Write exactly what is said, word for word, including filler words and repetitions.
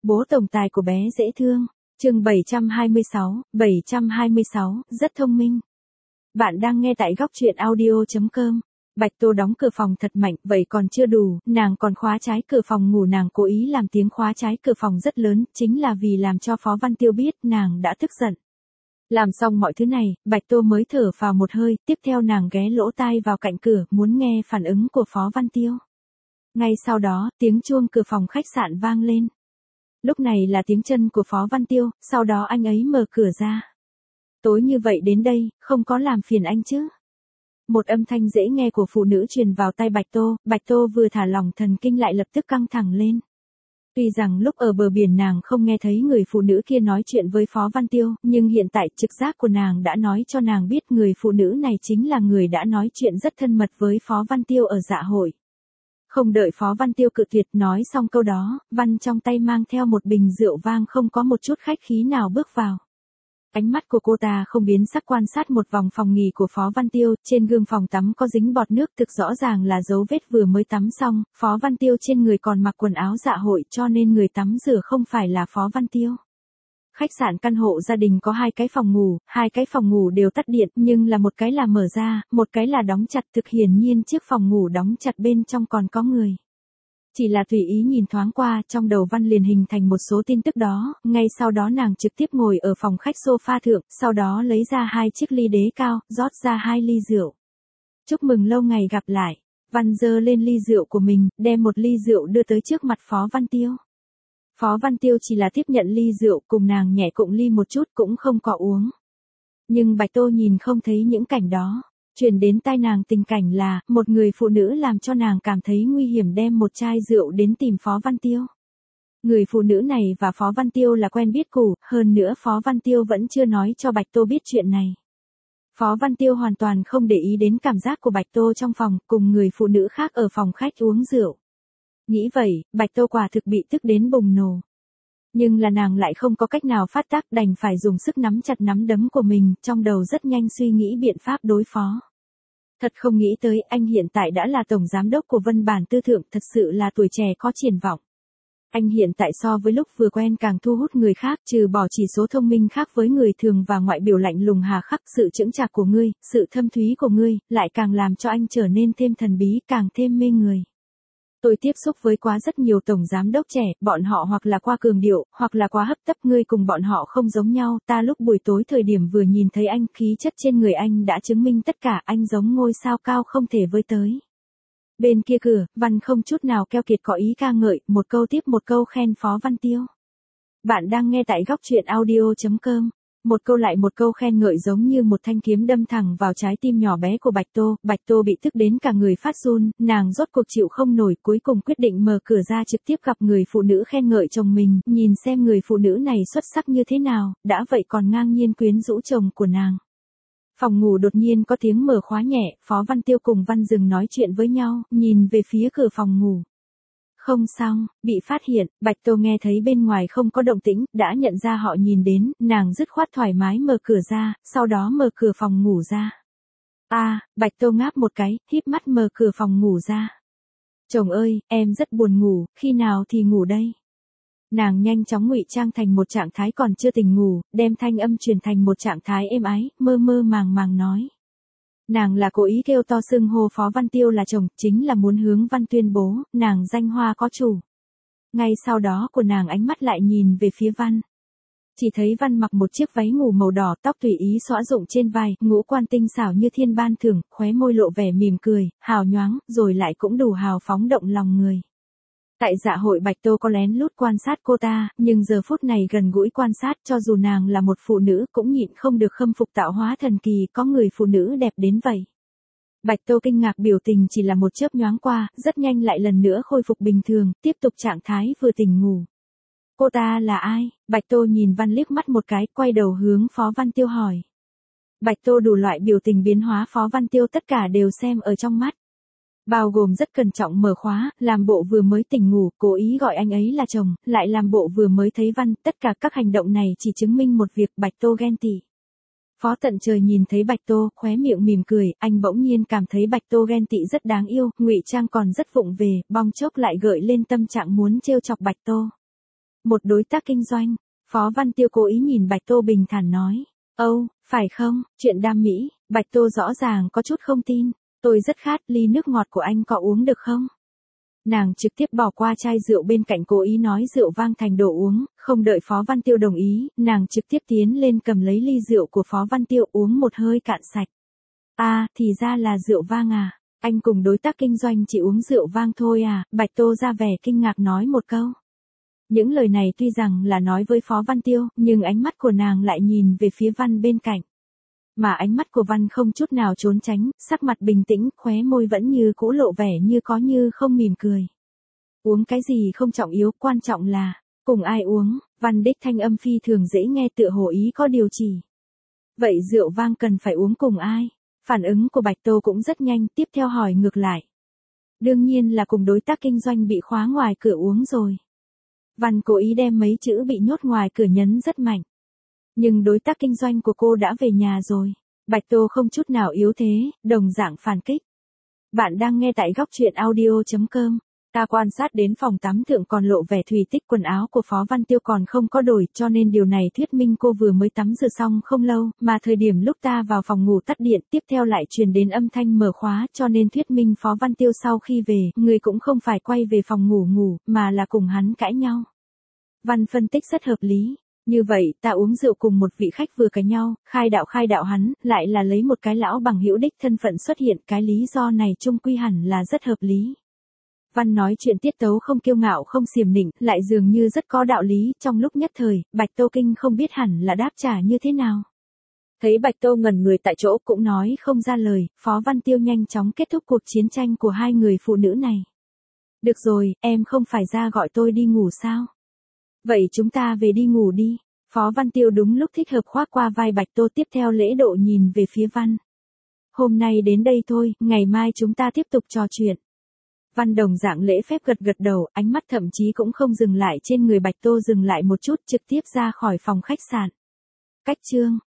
Bố tổng tài của bé dễ thương. Chương bảy trăm hai mươi sáu, bảy trăm hai mươi sáu, rất thông minh. Bạn đang nghe tại góc truyện audio chấm com. Bạch Tô đóng cửa phòng thật mạnh, vậy còn chưa đủ, nàng còn khóa trái cửa phòng ngủ, nàng cố ý làm tiếng khóa trái cửa phòng rất lớn, chính là vì làm cho Phó Văn Tiêu biết nàng đã tức giận. Làm xong mọi thứ này, Bạch Tô mới thở vào một hơi, tiếp theo nàng ghé lỗ tai vào cạnh cửa, muốn nghe phản ứng của Phó Văn Tiêu. Ngay sau đó, tiếng chuông cửa phòng khách sạn vang lên. Lúc này là tiếng chân của Phó Văn Tiêu, sau đó anh ấy mở cửa ra. Tối như vậy đến đây, không có làm phiền anh chứ? Một âm thanh dễ nghe của phụ nữ truyền vào tai Bạch Tô, Bạch Tô vừa thả lỏng thần kinh lại lập tức căng thẳng lên. Tuy rằng lúc ở bờ biển nàng không nghe thấy người phụ nữ kia nói chuyện với Phó Văn Tiêu, nhưng hiện tại trực giác của nàng đã nói cho nàng biết người phụ nữ này chính là người đã nói chuyện rất thân mật với Phó Văn Tiêu ở dạ hội. Không đợi Phó Văn Tiêu cự tuyệt nói xong câu đó, Văn trong tay mang theo một bình rượu vang không có một chút khách khí nào bước vào. Ánh mắt của cô ta không biến sắc quan sát một vòng phòng nghỉ của Phó Văn Tiêu, trên gương phòng tắm có dính bọt nước thực rõ ràng là dấu vết vừa mới tắm xong, Phó Văn Tiêu trên người còn mặc quần áo dạ hội cho nên người tắm rửa không phải là Phó Văn Tiêu. Khách sạn căn hộ gia đình có hai cái phòng ngủ, hai cái phòng ngủ đều tắt điện nhưng là một cái là mở ra, một cái là đóng chặt, thực hiển nhiên chiếc phòng ngủ đóng chặt bên trong còn có người. Chỉ là tùy ý nhìn thoáng qua, trong đầu Văn liền hình thành một số tin tức đó, ngay sau đó nàng trực tiếp ngồi ở phòng khách sofa thượng, sau đó lấy ra hai chiếc ly đế cao, rót ra hai ly rượu. Chúc mừng lâu ngày gặp lại. Văn giơ lên ly rượu của mình, đem một ly rượu đưa tới trước mặt Phó Văn Tiêu. Phó Văn Tiêu chỉ là tiếp nhận ly rượu cùng nàng nhẹ cụng ly một chút cũng không có uống. Nhưng Bạch Tô nhìn không thấy những cảnh đó. Truyền đến tai nàng tình cảnh là, một người phụ nữ làm cho nàng cảm thấy nguy hiểm đem một chai rượu đến tìm Phó Văn Tiêu. Người phụ nữ này và Phó Văn Tiêu là quen biết cũ, hơn nữa Phó Văn Tiêu vẫn chưa nói cho Bạch Tô biết chuyện này. Phó Văn Tiêu hoàn toàn không để ý đến cảm giác của Bạch Tô trong phòng, cùng người phụ nữ khác ở phòng khách uống rượu. Nghĩ vậy, Bạch Tô quả thực bị tức đến bùng nổ. Nhưng là nàng lại không có cách nào phát tác, đành phải dùng sức nắm chặt nắm đấm của mình, trong đầu rất nhanh suy nghĩ biện pháp đối phó. Thật không nghĩ tới, anh hiện tại đã là tổng giám đốc của Vân Bản Tư Thượng, thật sự là tuổi trẻ có triển vọng. Anh hiện tại so với lúc vừa quen càng thu hút người khác, trừ bỏ chỉ số thông minh khác với người thường và ngoại biểu lạnh lùng hà khắc, sự chững chạc của ngươi, sự thâm thúy của ngươi, lại càng làm cho anh trở nên thêm thần bí, càng thêm mê người. Tôi tiếp xúc với quá rất nhiều tổng giám đốc trẻ, bọn họ hoặc là qua cường điệu, hoặc là quá hấp tấp, ngươi cùng bọn họ không giống nhau, ta lúc buổi tối thời điểm vừa nhìn thấy anh, khí chất trên người anh đã chứng minh tất cả, anh giống ngôi sao cao không thể với tới. Bên kia cửa, Văn không chút nào keo kiệt có ý ca ngợi, một câu tiếp một câu khen Phó Văn Tiêu. Bạn đang nghe tại góc truyện audio chấm com. Một câu lại một câu khen ngợi giống như một thanh kiếm đâm thẳng vào trái tim nhỏ bé của Bạch Tô, Bạch Tô bị tức đến cả người phát run, nàng rốt cuộc chịu không nổi, cuối cùng quyết định mở cửa ra trực tiếp gặp người phụ nữ khen ngợi chồng mình, nhìn xem người phụ nữ này xuất sắc như thế nào, đã vậy còn ngang nhiên quyến rũ chồng của nàng. Phòng ngủ đột nhiên có tiếng mở khóa nhẹ, Phó Văn Tiêu cùng Văn Dừng nói chuyện với nhau, nhìn về phía cửa phòng ngủ. Không xong, bị phát hiện, Bạch Tô nghe thấy bên ngoài không có động tĩnh, đã nhận ra họ nhìn đến, nàng dứt khoát thoải mái mở cửa ra, sau đó mở cửa phòng ngủ ra. A, à, Bạch Tô ngáp một cái, híp mắt mở cửa phòng ngủ ra. Chồng ơi, em rất buồn ngủ, khi nào thì ngủ đây? Nàng nhanh chóng ngụy trang thành một trạng thái còn chưa tỉnh ngủ, đem thanh âm truyền thành một trạng thái êm ái, mơ mơ màng màng nói. Nàng là cố ý kêu to xưng hô Phó Văn Tiêu là chồng, chính là muốn hướng Văn tuyên bố, nàng danh hoa có chủ. Ngay sau đó của nàng ánh mắt lại nhìn về phía Văn. Chỉ thấy Văn mặc một chiếc váy ngủ màu đỏ, tóc tùy ý xõa rụng trên vai, ngũ quan tinh xảo như thiên ban thưởng, khóe môi lộ vẻ mỉm cười, hào nhoáng, rồi lại cũng đủ hào phóng động lòng người. Tại dạ hội Bạch Tô có lén lút quan sát cô ta, nhưng giờ phút này gần gũi quan sát, cho dù nàng là một phụ nữ cũng nhịn không được khâm phục tạo hóa thần kỳ, có người phụ nữ đẹp đến vậy. Bạch Tô kinh ngạc biểu tình chỉ là một chớp nhoáng qua, rất nhanh lại lần nữa khôi phục bình thường, tiếp tục trạng thái vừa tỉnh ngủ. Cô ta là ai? Bạch Tô nhìn Văn liếc mắt một cái, quay đầu hướng Phó Văn Tiêu hỏi. Bạch Tô đủ loại biểu tình biến hóa Phó Văn Tiêu tất cả đều xem ở trong mắt. Bao gồm rất cẩn trọng mở khóa, làm bộ vừa mới tỉnh ngủ, cố ý gọi anh ấy là chồng, lại làm bộ vừa mới thấy Văn, tất cả các hành động này chỉ chứng minh một việc, Bạch Tô ghen tị. Phó Tận Trời nhìn thấy Bạch Tô, khóe miệng mỉm cười, anh bỗng nhiên cảm thấy Bạch Tô ghen tị rất đáng yêu, ngụy trang còn rất vụng về, bong chốc lại gợi lên tâm trạng muốn trêu chọc Bạch Tô. Một đối tác kinh doanh. Phó Văn Tiêu cố ý nhìn Bạch Tô bình thản nói. Âu, phải không, chuyện đam mỹ, Bạch Tô rõ ràng có chút không tin. Tôi rất khát, ly nước ngọt của anh có uống được không? Nàng trực tiếp bỏ qua chai rượu bên cạnh cố ý nói rượu vang thành đồ uống, không đợi Phó Văn Tiêu đồng ý, nàng trực tiếp tiến lên cầm lấy ly rượu của Phó Văn Tiêu uống một hơi cạn sạch. À, thì ra là rượu vang à, anh cùng đối tác kinh doanh chỉ uống rượu vang thôi à, Bạch Tô ra vẻ kinh ngạc nói một câu. Những lời này tuy rằng là nói với Phó Văn Tiêu, nhưng ánh mắt của nàng lại nhìn về phía Văn bên cạnh. Mà ánh mắt của Văn không chút nào trốn tránh, sắc mặt bình tĩnh, khóe môi vẫn như cũ lộ vẻ như có như không mỉm cười. Uống cái gì không trọng yếu, quan trọng là, cùng ai uống, Văn đích thanh âm phi thường dễ nghe tựa hồ ý có điều chỉ. Vậy rượu vang cần phải uống cùng ai? Phản ứng của Bạch Tô cũng rất nhanh, tiếp theo hỏi ngược lại. Đương nhiên là cùng đối tác kinh doanh bị khóa ngoài cửa uống rồi. Văn cố ý đem mấy chữ bị nhốt ngoài cửa nhấn rất mạnh. Nhưng đối tác kinh doanh của cô đã về nhà rồi. Bạch Tô không chút nào yếu thế, đồng dạng phản kích. Bạn đang nghe tại góc truyện audio chấm com. Ta quan sát đến phòng tắm thượng còn lộ vẻ thùy tích quần áo của Phó Văn Tiêu còn không có đổi, cho nên điều này thuyết minh cô vừa mới tắm rửa xong không lâu, mà thời điểm lúc ta vào phòng ngủ tắt điện, tiếp theo lại truyền đến âm thanh mở khóa, cho nên thuyết minh Phó Văn Tiêu sau khi về, người cũng không phải quay về phòng ngủ ngủ, mà là cùng hắn cãi nhau. Văn phân tích rất hợp lý. Như vậy, ta uống rượu cùng một vị khách vừa cãi nhau, khai đạo khai đạo hắn, lại là lấy một cái lão bằng hữu đích thân phận xuất hiện, cái lý do này chung quy hẳn là rất hợp lý. Văn nói chuyện tiết tấu không kiêu ngạo không xiểm nịnh, lại dường như rất có đạo lý, trong lúc nhất thời, Bạch Tô Kinh không biết hẳn là đáp trả như thế nào. Thấy Bạch Tô ngẩn người tại chỗ cũng nói không ra lời, Phó Văn Tiêu nhanh chóng kết thúc cuộc chiến tranh của hai người phụ nữ này. Được rồi, em không phải ra gọi tôi đi ngủ sao? Vậy chúng ta về đi ngủ đi. Phó Văn Tiêu đúng lúc thích hợp khoác qua vai Bạch Tô tiếp theo lễ độ nhìn về phía Văn. Hôm nay đến đây thôi, ngày mai chúng ta tiếp tục trò chuyện. Văn đồng dạng lễ phép gật gật đầu, ánh mắt thậm chí cũng không dừng lại trên người Bạch Tô dừng lại một chút trực tiếp ra khỏi phòng khách sạn. Cách chương